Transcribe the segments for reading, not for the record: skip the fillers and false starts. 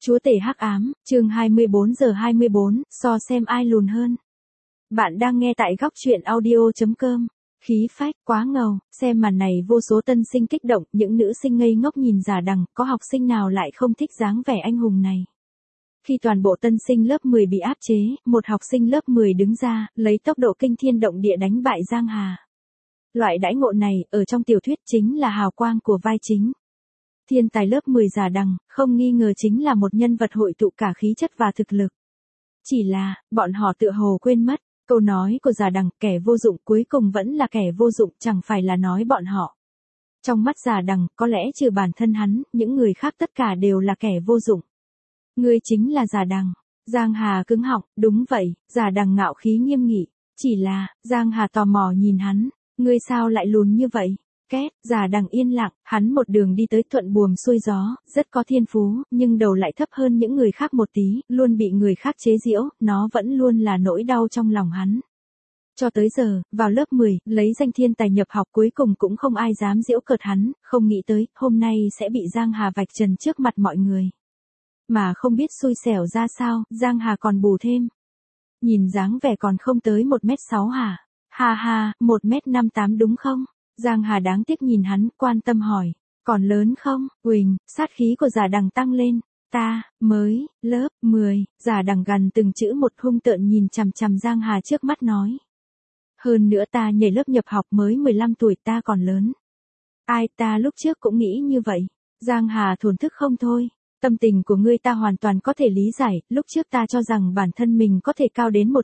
Chúa tể hắc ám, chương 24 giờ 24, so xem ai lùn hơn. Bạn đang nghe tại góc truyện audio.com. Khí phách, quá ngầu, xem màn này vô số tân sinh kích động, những nữ sinh ngây ngốc nhìn Giả Đằng, có học sinh nào lại không thích dáng vẻ anh hùng này. Khi toàn bộ tân sinh lớp 10 bị áp chế, một học sinh lớp 10 đứng ra, lấy tốc độ kinh thiên động địa đánh bại Giang Hà. Loại đãi ngộ này, ở trong tiểu thuyết chính là hào quang của vai chính. Thiên tài lớp 10 Giả Đằng, không nghi ngờ chính là một nhân vật hội tụ cả khí chất và thực lực. Chỉ là, bọn họ tựa hồ quên mất, câu nói của Giả Đằng, kẻ vô dụng cuối cùng vẫn là kẻ vô dụng, chẳng phải là nói bọn họ. Trong mắt Giả Đằng, có lẽ trừ bản thân hắn, những người khác tất cả đều là kẻ vô dụng. Ngươi chính là Giả Đằng. Giang Hà cứng họng, đúng vậy, Giả Đằng ngạo khí nghiêm nghị. Chỉ là, Giang Hà tò mò nhìn hắn, ngươi sao lại lùn như vậy? Két, Giả Đằng yên lặng, hắn một đường đi tới thuận buồm xuôi gió, rất có thiên phú, nhưng đầu lại thấp hơn những người khác một tí, luôn bị người khác chế giễu, nó vẫn luôn là nỗi đau trong lòng hắn. Cho tới giờ, vào lớp 10, lấy danh thiên tài nhập học cuối cùng cũng không ai dám giễu cợt hắn, không nghĩ tới, hôm nay sẽ bị Giang Hà vạch trần trước mặt mọi người. Mà không biết xui xẻo ra sao, Giang Hà còn bù thêm. Nhìn dáng vẻ còn không tới 1m6 hả? Ha ha, 1m58 đúng không? Giang Hà đáng tiếc nhìn hắn, quan tâm hỏi. Còn lớn không? Huỳnh, sát khí của Giả Đằng tăng lên. Ta, mới, lớp 10, Giả Đằng gần từng chữ một hung tợn nhìn chằm chằm Giang Hà trước mắt nói. Hơn nữa ta nhảy lớp nhập học mới 15 tuổi ta còn lớn. Ai ta lúc trước cũng nghĩ như vậy. Giang Hà thổn thức không thôi. Tâm tình của ngươi ta hoàn toàn có thể lý giải, lúc trước ta cho rằng bản thân mình có thể cao đến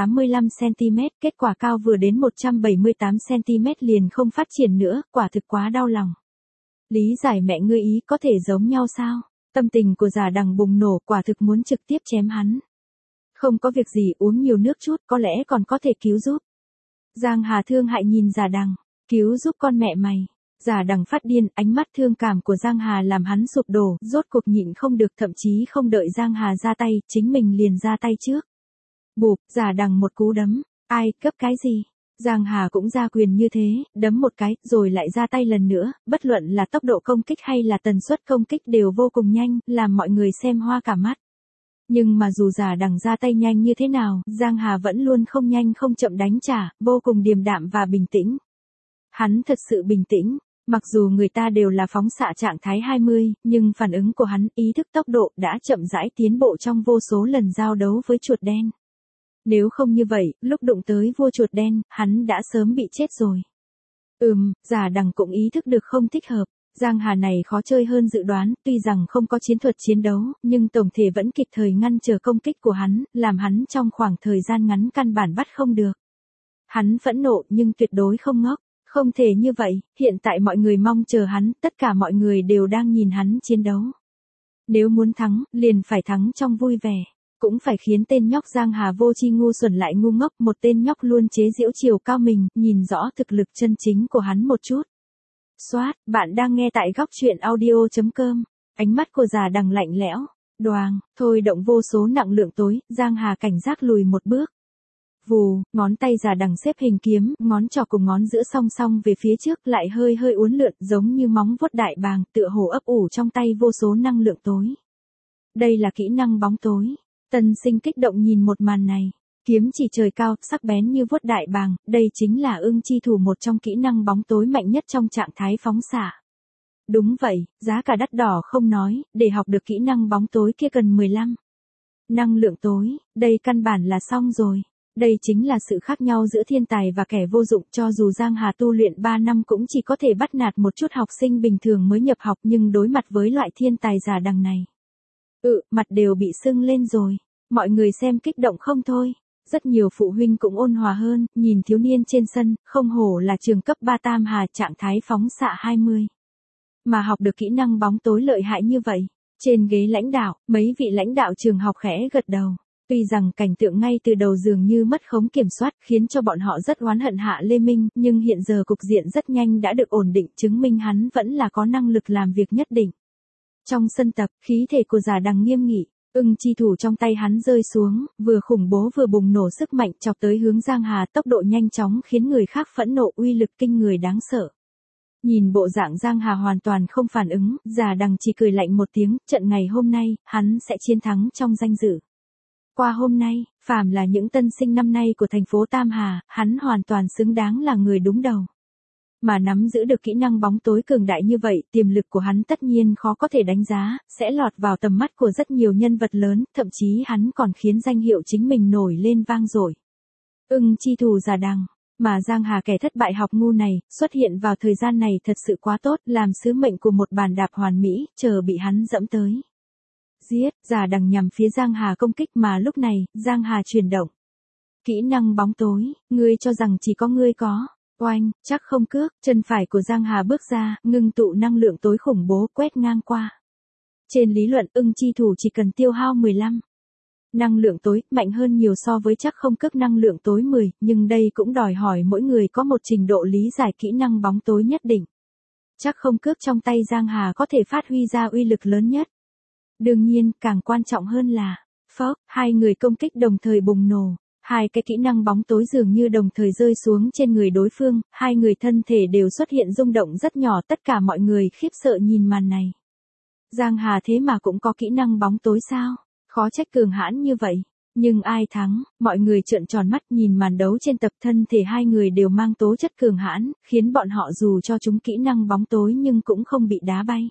185cm, kết quả cao vừa đến 178cm liền không phát triển nữa, quả thực quá đau lòng. Lý giải mẹ ngươi ý có thể giống nhau sao? Tâm tình của Giả Đằng bùng nổ, quả thực muốn trực tiếp chém hắn. Không có việc gì, uống nhiều nước chút, có lẽ còn có thể cứu giúp. Giang Hà thương hại nhìn Giả Đằng, cứu giúp con mẹ mày. Giả Đằng phát điên, ánh mắt thương cảm của Giang Hà làm hắn sụp đổ, rốt cuộc nhịn không được, thậm chí không đợi Giang Hà ra tay, chính mình liền ra tay trước. Bụp, Giả Đằng một cú đấm, ai, cấp cái gì? Giang Hà cũng ra quyền như thế, đấm một cái, rồi lại ra tay lần nữa, bất luận là tốc độ công kích hay là tần suất công kích đều vô cùng nhanh, làm mọi người xem hoa cả mắt. Nhưng mà dù Giả Đằng ra tay nhanh như thế nào, Giang Hà vẫn luôn không nhanh không chậm đánh trả, vô cùng điềm đạm và bình tĩnh. Hắn thật sự bình tĩnh. Mặc dù người ta đều là phóng xạ trạng thái 20, nhưng phản ứng của hắn, ý thức tốc độ đã chậm rãi tiến bộ trong vô số lần giao đấu với chuột đen. Nếu không như vậy, lúc đụng tới vua chuột đen, hắn đã sớm bị chết rồi. Giả Đằng cũng ý thức được không thích hợp. Giang Hà này khó chơi hơn dự đoán, tuy rằng không có chiến thuật chiến đấu, nhưng tổng thể vẫn kịp thời ngăn trở công kích của hắn, làm hắn trong khoảng thời gian ngắn căn bản bắt không được. Hắn phẫn nộ nhưng tuyệt đối không ngốc. Không thể như vậy, hiện tại mọi người mong chờ hắn, tất cả mọi người đều đang nhìn hắn chiến đấu. Nếu muốn thắng, liền phải thắng trong vui vẻ. Cũng phải khiến tên nhóc Giang Hà vô tri ngu xuẩn lại ngu ngốc, một tên nhóc luôn chế giễu chiều cao mình, nhìn rõ thực lực chân chính của hắn một chút. Soát, bạn đang nghe tại góc truyện audio.com. Ánh mắt của Giả Đằng lạnh lẽo. Đoàng, thôi động vô số nặng lượng tối, Giang Hà cảnh giác lùi một bước. Vù, ngón tay Giả Đằng xếp hình kiếm, ngón trỏ cùng ngón giữa song song về phía trước, lại hơi hơi uốn lượn, giống như móng vuốt đại bàng, tựa hồ ấp ủ trong tay vô số năng lượng tối. Đây là kỹ năng bóng tối. Tân sinh kích động nhìn một màn này. Kiếm chỉ trời cao, sắc bén như vuốt đại bàng, đây chính là ưng chi thủ, một trong kỹ năng bóng tối mạnh nhất trong trạng thái phóng xạ. Đúng vậy, giá cả đắt đỏ không nói, để học được kỹ năng bóng tối kia cần 15 năng lượng tối, đây căn bản là xong rồi. Đây chính là sự khác nhau giữa thiên tài và kẻ vô dụng, cho dù Giang Hà tu luyện 3 năm cũng chỉ có thể bắt nạt một chút học sinh bình thường mới nhập học, nhưng đối mặt với loại thiên tài Giả Đằng này. Mặt đều bị sưng lên rồi. Mọi người xem kích động không thôi. Rất nhiều phụ huynh cũng ôn hòa hơn, nhìn thiếu niên trên sân, không hổ là trường cấp 3 Tam Hà, trạng thái phóng xạ 20. Mà học được kỹ năng bóng tối lợi hại như vậy. Trên ghế lãnh đạo, mấy vị lãnh đạo trường học khẽ gật đầu. Tuy rằng cảnh tượng ngay từ đầu dường như mất khống kiểm soát, khiến cho bọn họ rất oán hận Hạ Lê Minh, nhưng hiện giờ cục diện rất nhanh đã được ổn định, chứng minh hắn vẫn là có năng lực làm việc nhất định. Trong sân tập, khí thể của Giả Đằng nghiêm nghị, ưng chi thủ trong tay hắn rơi xuống, vừa khủng bố vừa bùng nổ sức mạnh, chọc tới hướng Giang Hà, tốc độ nhanh chóng khiến người khác phẫn nộ, uy lực kinh người đáng sợ. Nhìn bộ dạng Giang Hà hoàn toàn không phản ứng, Già Đằng chỉ cười lạnh một tiếng, trận ngày hôm nay, hắn sẽ chiến thắng trong danh dự. Qua hôm nay, phàm là những tân sinh năm nay của thành phố Tam Hà, hắn hoàn toàn xứng đáng là người đúng đầu. Mà nắm giữ được kỹ năng bóng tối cường đại như vậy, tiềm lực của hắn tất nhiên khó có thể đánh giá, sẽ lọt vào tầm mắt của rất nhiều nhân vật lớn, thậm chí hắn còn khiến danh hiệu chính mình nổi lên vang dội. Chi thủ Già Đằng. Mà Giang Hà kẻ thất bại học ngu này, xuất hiện vào thời gian này thật sự quá tốt, làm sứ mệnh của một bàn đạp hoàn mỹ, chờ bị hắn dẫm tới. Giết, Già Đằng nhằm phía Giang Hà công kích mà lúc này, Giang Hà chuyển động. Kỹ năng bóng tối, ngươi cho rằng chỉ có ngươi có. Oanh, chắc không cước, chân phải của Giang Hà bước ra, ngưng tụ năng lượng tối khủng bố quét ngang qua. Trên lý luận, chi thủ chỉ cần tiêu hao 15. Năng lượng tối, mạnh hơn nhiều so với chắc không cước năng lượng tối 10, nhưng đây cũng đòi hỏi mỗi người có một trình độ lý giải kỹ năng bóng tối nhất định. Chắc không cước trong tay Giang Hà có thể phát huy ra uy lực lớn nhất. Đương nhiên, càng quan trọng hơn là, phốc, hai người công kích đồng thời bùng nổ. Hai cái kỹ năng bóng tối dường như đồng thời rơi xuống trên người đối phương, hai người thân thể đều xuất hiện rung động rất nhỏ, tất cả mọi người khiếp sợ nhìn màn này. Giang Hà thế mà cũng có kỹ năng bóng tối sao? Khó trách cường hãn như vậy. Nhưng ai thắng? Mọi người trợn tròn mắt nhìn màn đấu trên tập, thân thể hai người đều mang tố chất cường hãn, khiến bọn họ dù cho chúng kỹ năng bóng tối nhưng cũng không bị đá bay.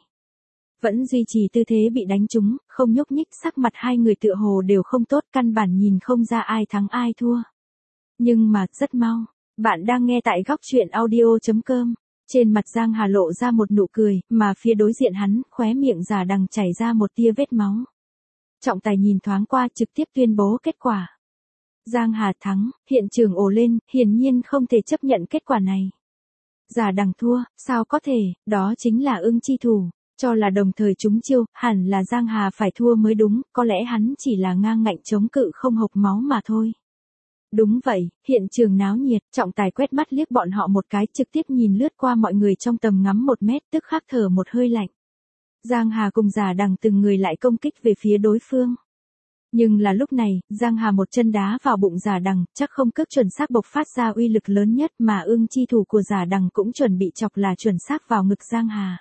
Vẫn duy trì tư thế bị đánh trúng, không nhúc nhích, sắc mặt hai người tựa hồ đều không tốt, căn bản nhìn không ra ai thắng ai thua. Nhưng mà, rất mau, bạn đang nghe tại góc truyện audio.com. Trên mặt Giang Hà lộ ra một nụ cười, mà phía đối diện hắn, khóe miệng Già Đằng chảy ra một tia vết máu. Trọng tài nhìn thoáng qua trực tiếp tuyên bố kết quả. Giang Hà thắng, hiện trường ồ lên, hiển nhiên không thể chấp nhận kết quả này. Già Đằng thua, sao có thể, đó chính là chi thủ. Cho là đồng thời trúng chiêu, hẳn là Giang Hà phải thua mới đúng, có lẽ hắn chỉ là ngang ngạnh chống cự không hộc máu mà thôi. Đúng vậy, hiện trường náo nhiệt, trọng tài quét mắt liếc bọn họ một cái, trực tiếp nhìn lướt qua mọi người trong tầm ngắm 1 mét, tức khắc thở một hơi lạnh. Giang Hà cùng Già Đằng từng người lại công kích về phía đối phương. Nhưng là lúc này, Giang Hà một chân đá vào bụng Già Đằng, chắc không cước chuẩn xác bộc phát ra uy lực lớn nhất, mà chi thủ của Già Đằng cũng chuẩn bị chọc là chuẩn xác vào ngực Giang Hà.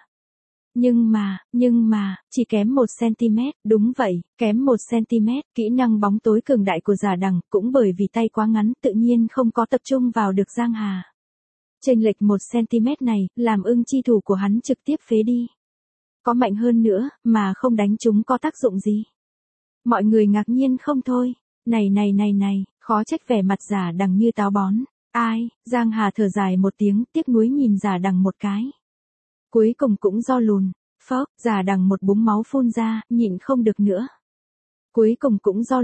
Nhưng mà, chỉ kém 1cm, đúng vậy, kém 1cm, kỹ năng bóng tối cường đại của Già Đằng, cũng bởi vì tay quá ngắn, tự nhiên không có tập trung vào được Giang Hà. Chênh lệch 1cm này, làm chi thủ của hắn trực tiếp phế đi. Có mạnh hơn nữa, mà không đánh chúng có tác dụng gì? Mọi người ngạc nhiên không thôi. Này, khó trách vẻ mặt Già Đằng như táo bón. Ai, Giang Hà thở dài một tiếng, tiếc nuối nhìn Già Đằng một cái. Cuối cùng cũng do lùn. Phốc, Già Đằng một búng máu phun ra, nhịn không được nữa. Cuối cùng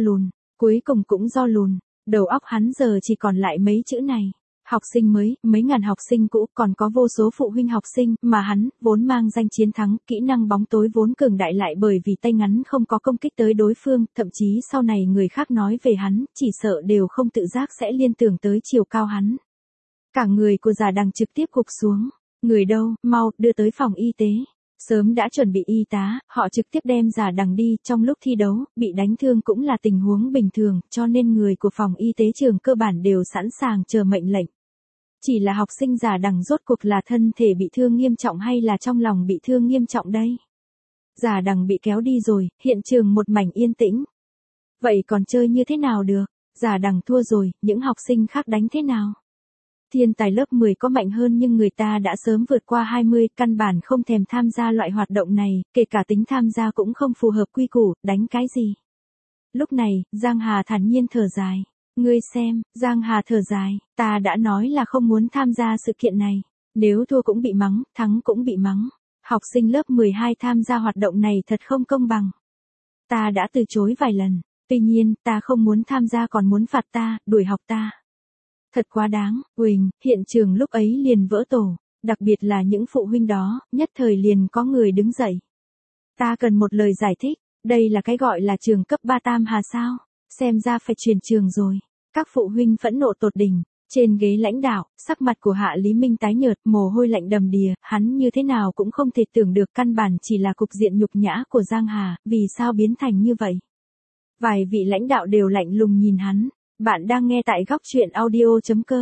cũng do lùn. Đầu óc hắn giờ chỉ còn lại mấy chữ này. Học sinh mới, mấy ngàn học sinh cũ, còn có vô số phụ huynh học sinh, mà hắn, vốn mang danh chiến thắng, kỹ năng bóng tối vốn cường đại lại bởi vì tay ngắn không có công kích tới đối phương, thậm chí sau này người khác nói về hắn, chỉ sợ đều không tự giác sẽ liên tưởng tới chiều cao hắn. Cả người của Già Đằng trực tiếp gục xuống. Người đâu, mau, đưa tới phòng y tế. Sớm đã chuẩn bị y tá, họ trực tiếp đem Già Đằng đi, trong lúc thi đấu, bị đánh thương cũng là tình huống bình thường, cho nên người của phòng y tế trường cơ bản đều sẵn sàng chờ mệnh lệnh. Chỉ là học sinh Già Đằng rốt cuộc là thân thể bị thương nghiêm trọng hay là trong lòng bị thương nghiêm trọng đây? Già Đằng bị kéo đi rồi, hiện trường một mảnh yên tĩnh. Vậy còn chơi như thế nào được? Già Đằng thua rồi, những học sinh khác đánh thế nào? Thiên tài lớp 10 có mạnh hơn nhưng người ta đã sớm vượt qua 20, căn bản không thèm tham gia loại hoạt động này, kể cả tính tham gia cũng không phù hợp quy củ, đánh cái gì? Lúc này, Giang Hà thản nhiên thở dài. Ngươi xem, Giang Hà thở dài, ta đã nói là không muốn tham gia sự kiện này. Nếu thua cũng bị mắng, thắng cũng bị mắng. Học sinh lớp 12 tham gia hoạt động này thật không công bằng. Ta đã từ chối vài lần, tuy nhiên, ta không muốn tham gia còn muốn phạt ta, đuổi học ta. Thật quá đáng, Huỳnh, hiện trường lúc ấy liền vỡ tổ, đặc biệt là những phụ huynh đó, nhất thời liền có người đứng dậy. Ta cần một lời giải thích, đây là cái gọi là trường cấp 3 Tam Hà sao, xem ra phải chuyển trường rồi. Các phụ huynh phẫn nộ tột đỉnh, trên ghế lãnh đạo, sắc mặt của Hạ Lý Minh tái nhợt, mồ hôi lạnh đầm đìa, hắn như thế nào cũng không thể tưởng được căn bản chỉ là cục diện nhục nhã của Giang Hà, vì sao biến thành như vậy. Vài vị lãnh đạo đều lạnh lùng nhìn hắn. Bạn đang nghe tại góc truyện audio.com.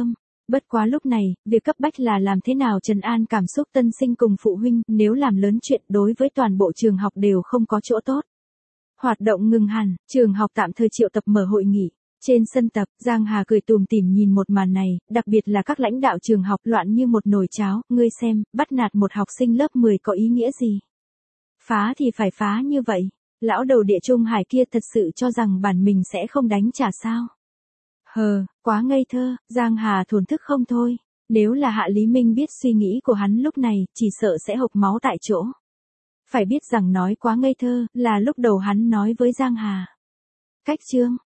Bất quá lúc này, việc cấp bách là làm thế nào trấn an cảm xúc tân sinh cùng phụ huynh, nếu làm lớn chuyện đối với toàn bộ trường học đều không có chỗ tốt. Hoạt động ngừng hẳn, trường học tạm thời triệu tập mở hội nghị. Trên sân tập, Giang Hà cười tủm tỉm nhìn một màn này, đặc biệt là các lãnh đạo trường học loạn như một nồi cháo, ngươi xem, bắt nạt một học sinh lớp 10 có ý nghĩa gì? Phá thì phải phá như vậy. Lão đầu địa Trung Hải kia thật sự cho rằng bản mình sẽ không đánh trả sao? Quá ngây thơ, Giang Hà thổn thức không thôi. Nếu là Hạ Lý Minh biết suy nghĩ của hắn lúc này, chỉ sợ sẽ hộc máu tại chỗ. Phải biết rằng nói quá ngây thơ, là lúc đầu hắn nói với Giang Hà. Cách chương